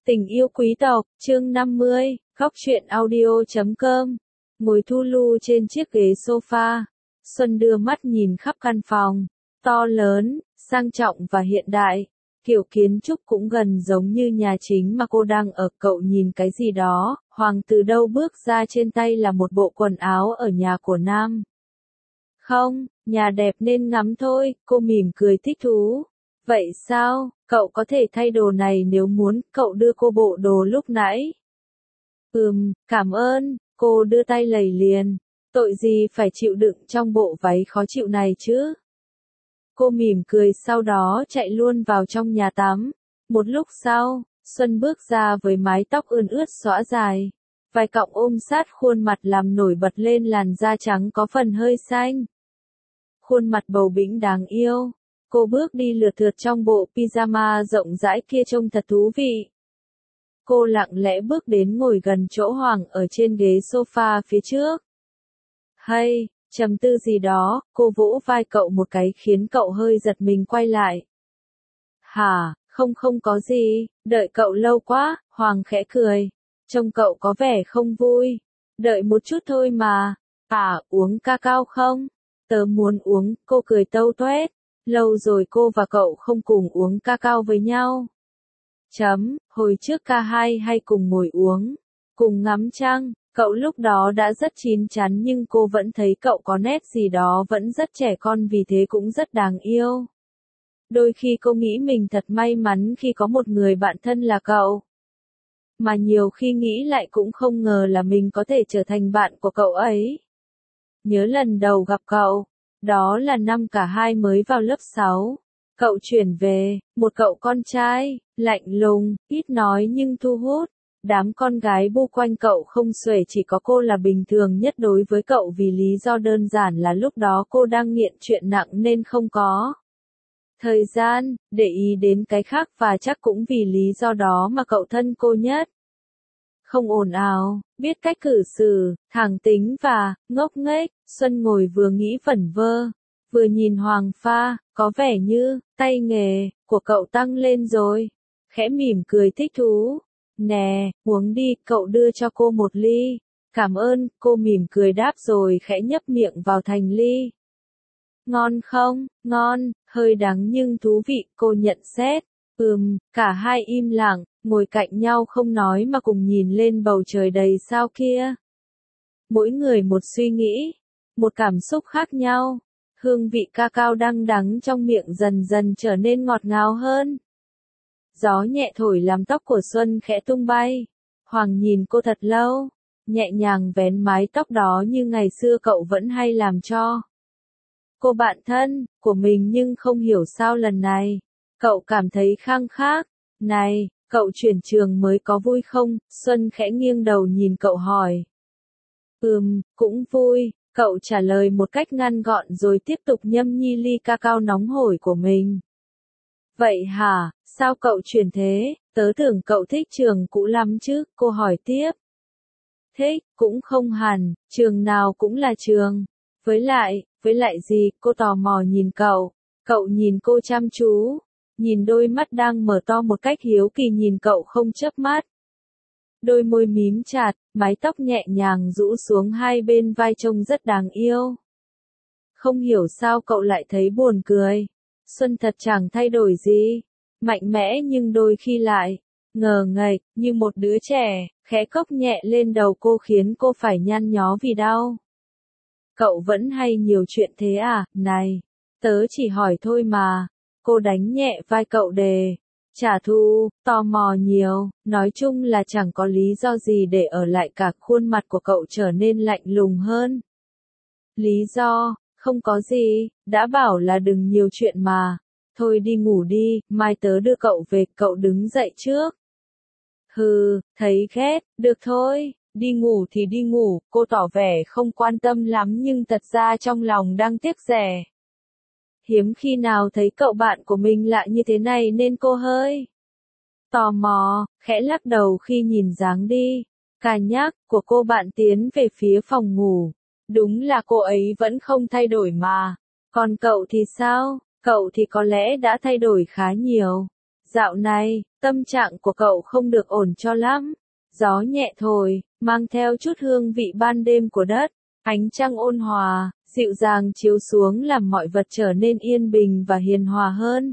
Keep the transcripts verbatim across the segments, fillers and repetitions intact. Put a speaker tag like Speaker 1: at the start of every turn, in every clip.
Speaker 1: Tình yêu quý tộc, chương năm mươi, góc truyện audio chấm com. Ngồi thu lu trên chiếc ghế sofa, Xuân đưa mắt nhìn khắp căn phòng, to lớn, sang trọng và hiện đại. Kiểu kiến trúc cũng gần giống như nhà chính mà cô đang ở. Cậu nhìn cái gì đó, Hoàng từ đâu bước ra, trên tay là một bộ quần áo ở nhà của Nam. Không, nhà đẹp nên ngắm thôi, cô mỉm cười thích thú. Vậy sao, cậu có thể thay đồ này nếu muốn, cậu đưa cô bộ đồ lúc nãy. Ừm, cảm ơn, cô đưa tay lầy liền, tội gì phải chịu đựng trong bộ váy khó chịu này chứ. Cô mỉm cười sau đó chạy luôn vào trong nhà tắm. Một lúc sau, Xuân bước ra với mái tóc ươn ướt xõa dài. Vài cọng ôm sát khuôn mặt làm nổi bật lên làn da trắng có phần hơi xanh. Khuôn mặt bầu bĩnh đáng yêu. Cô bước đi lượt thượt trong bộ pyjama rộng rãi kia trông thật thú vị. Cô lặng lẽ bước đến ngồi gần chỗ Hoàng ở trên ghế sofa phía trước. Hay, trầm tư gì đó, cô vỗ vai cậu một cái khiến cậu hơi giật mình quay lại. Hả, không không có gì, đợi cậu lâu quá, Hoàng khẽ cười. Trông cậu có vẻ không vui. Đợi một chút thôi mà. À, uống cacao không? Tớ muốn uống, cô cười tâu toét. Lâu rồi cô và cậu không cùng uống cacao với nhau. Chấm, hồi trước ca hai hay cùng ngồi uống, cùng ngắm trăng, cậu lúc đó đã rất chín chắn nhưng cô vẫn thấy cậu có nét gì đó vẫn rất trẻ con, vì thế cũng rất đáng yêu. Đôi khi cô nghĩ mình thật may mắn khi có một người bạn thân là cậu. Mà nhiều khi nghĩ lại cũng không ngờ là mình có thể trở thành bạn của cậu ấy. Nhớ lần đầu gặp cậu. Đó là năm cả hai mới vào lớp sáu. Cậu chuyển về, một cậu con trai, lạnh lùng, ít nói nhưng thu hút. Đám con gái bu quanh cậu không xuể, chỉ có cô là bình thường nhất đối với cậu, vì lý do đơn giản là lúc đó cô đang nghiện chuyện nặng nên không có thời gian để ý đến cái khác, và chắc cũng vì lý do đó mà cậu thân cô nhất. Không ồn ào, biết cách cư xử, thẳng tính và ngốc nghếch. Xuân ngồi vừa nghĩ vẩn vơ, vừa nhìn Hoàng pha, có vẻ như tay nghề của cậu tăng lên rồi. Khẽ mỉm cười thích thú. Nè, uống đi, cậu đưa cho cô một ly. Cảm ơn, cô mỉm cười đáp rồi khẽ nhấp miệng vào thành ly. Ngon không? Ngon, hơi đắng nhưng thú vị, cô nhận xét. Ừm, cả hai im lặng, ngồi cạnh nhau không nói mà cùng nhìn lên bầu trời đầy sao kia. Mỗi người một suy nghĩ, một cảm xúc khác nhau. Hương vị cacao đăng đắng trong miệng dần dần trở nên ngọt ngào hơn. Gió nhẹ thổi làm tóc của Xuân khẽ tung bay. Hoàng nhìn cô thật lâu, nhẹ nhàng vén mái tóc đó như ngày xưa cậu vẫn hay làm cho cô bạn thân của mình, nhưng không hiểu sao lần này cậu cảm thấy khăng khắc. Này, cậu chuyển trường mới có vui không? Xuân khẽ nghiêng đầu nhìn cậu hỏi. Ừm, cũng vui, cậu trả lời một cách ngắn gọn rồi tiếp tục nhâm nhi ly cacao nóng hổi của mình. Vậy hả, sao cậu chuyển thế? Tớ tưởng cậu thích trường cũ lắm chứ, cô hỏi tiếp. Thích, cũng không hẳn, trường nào cũng là trường. Với lại, với lại gì, cô tò mò nhìn cậu. Cậu nhìn cô chăm chú, nhìn đôi mắt đang mở to một cách hiếu kỳ nhìn cậu không chớp mắt. Đôi môi mím chặt, mái tóc nhẹ nhàng rũ xuống hai bên vai trông rất đáng yêu. Không hiểu sao cậu lại thấy buồn cười. Xuân thật chẳng thay đổi gì, mạnh mẽ nhưng đôi khi lại ngờ nghệch như một đứa trẻ, khẽ cốc nhẹ lên đầu cô khiến cô phải nhăn nhó vì đau. Cậu vẫn hay nhiều chuyện thế à? Này, tớ chỉ hỏi thôi mà. Cô đánh nhẹ vai cậu đề. Trả thù, tò mò nhiều, nói chung là chẳng có lý do gì để ở lại cả. Khuôn mặt của cậu trở nên lạnh lùng hơn. Lý do, không có gì, đã bảo là đừng nhiều chuyện mà. Thôi đi ngủ đi, mai tớ đưa cậu về. Cậu đứng dậy trước. Hừ, thấy ghét, được thôi, đi ngủ thì đi ngủ. Cô tỏ vẻ không quan tâm lắm nhưng thật ra trong lòng đang tiếc rẻ. Hiếm khi nào thấy cậu bạn của mình lạ như thế này nên cô hơi tò mò, khẽ lắc đầu khi nhìn dáng đi cà nhắc của cô bạn tiến về phía phòng ngủ. Đúng là cô ấy vẫn không thay đổi mà. Còn cậu thì sao? Cậu thì có lẽ đã thay đổi khá nhiều. Dạo này, tâm trạng của cậu không được ổn cho lắm. Gió nhẹ thổi, mang theo chút hương vị ban đêm của đất. Ánh trăng ôn hòa, dịu dàng chiếu xuống làm mọi vật trở nên yên bình và hiền hòa hơn.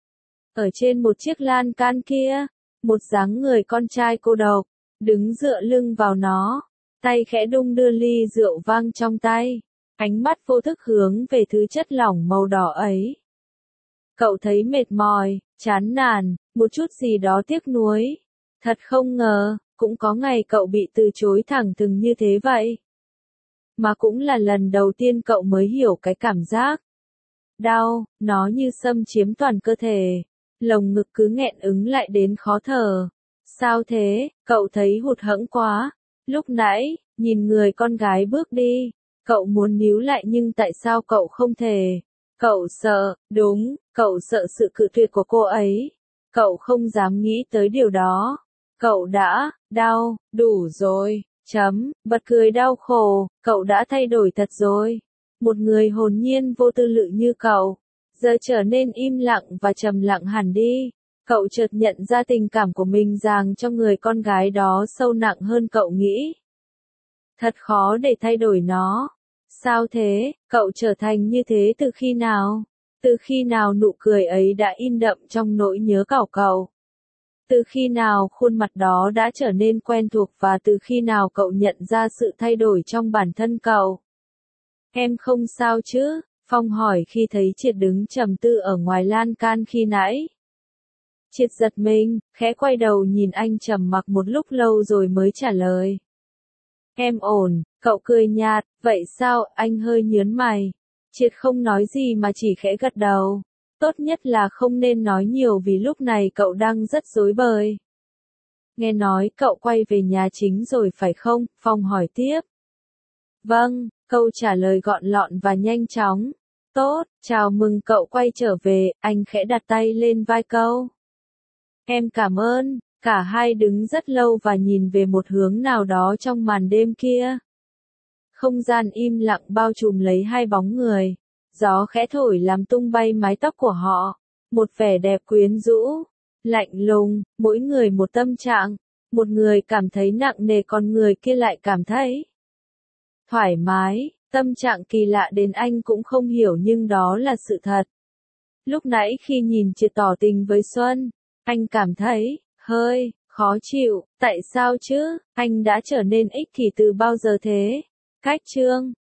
Speaker 1: Ở trên một chiếc lan can kia, một dáng người con trai cô độc, đứng dựa lưng vào nó, tay khẽ đung đưa ly rượu vang trong tay, ánh mắt vô thức hướng về thứ chất lỏng màu đỏ ấy. Cậu thấy mệt mỏi, chán nản, một chút gì đó tiếc nuối. Thật không ngờ, cũng có ngày cậu bị từ chối thẳng thừng như thế vậy. Mà cũng là lần đầu tiên cậu mới hiểu cái cảm giác đau, nó như xâm chiếm toàn cơ thể. Lồng ngực cứ nghẹn ứng lại đến khó thở. Sao thế, cậu thấy hụt hẫng quá. Lúc nãy, nhìn người con gái bước đi, cậu muốn níu lại nhưng tại sao cậu không thể? Cậu sợ, đúng, cậu sợ sự cự tuyệt của cô ấy. Cậu không dám nghĩ tới điều đó. Cậu đã, đau, đủ rồi, chấm, bật cười đau khổ, cậu đã thay đổi thật rồi. Một người hồn nhiên vô tư lự như cậu, giờ trở nên im lặng và trầm lặng hẳn đi. Cậu chợt nhận ra tình cảm của mình dành cho người con gái đó sâu nặng hơn cậu nghĩ. Thật khó để thay đổi nó. Sao thế, cậu trở thành như thế từ khi nào? Từ khi nào nụ cười ấy đã in đậm trong nỗi nhớ cậu cậu? Từ khi nào khuôn mặt đó đã trở nên quen thuộc và từ khi nào cậu nhận ra sự thay đổi trong bản thân cậu? Em không sao chứ? Phong hỏi khi thấy Triệt đứng trầm tư ở ngoài lan can khi nãy. Triệt giật mình, khẽ quay đầu nhìn anh trầm mặc một lúc lâu rồi mới trả lời. Em ổn, cậu cười nhạt, vậy sao, anh hơi nhớn mày. Triệt không nói gì mà chỉ khẽ gật đầu. Tốt nhất là không nên nói nhiều vì lúc này cậu đang rất rối bời. Nghe nói cậu quay về nhà chính rồi phải không? Phong hỏi tiếp. Vâng, câu trả lời gọn lọn và nhanh chóng. Tốt, chào mừng cậu quay trở về, anh khẽ đặt tay lên vai cậu. Em cảm ơn, cả hai đứng rất lâu và nhìn về một hướng nào đó trong màn đêm kia. Không gian im lặng bao trùm lấy hai bóng người. Gió khẽ thổi làm tung bay mái tóc của họ. Một vẻ đẹp quyến rũ, lạnh lùng, mỗi người một tâm trạng. Một người cảm thấy nặng nề còn người kia lại cảm thấy thoải mái. Tâm trạng kỳ lạ đến anh cũng không hiểu nhưng đó là sự thật. Lúc nãy khi nhìn Triệt tỏ tình với Xuân, anh cảm thấy hơi khó chịu. Tại sao chứ? Anh đã trở nên ích kỷ từ bao giờ thế? Cách chương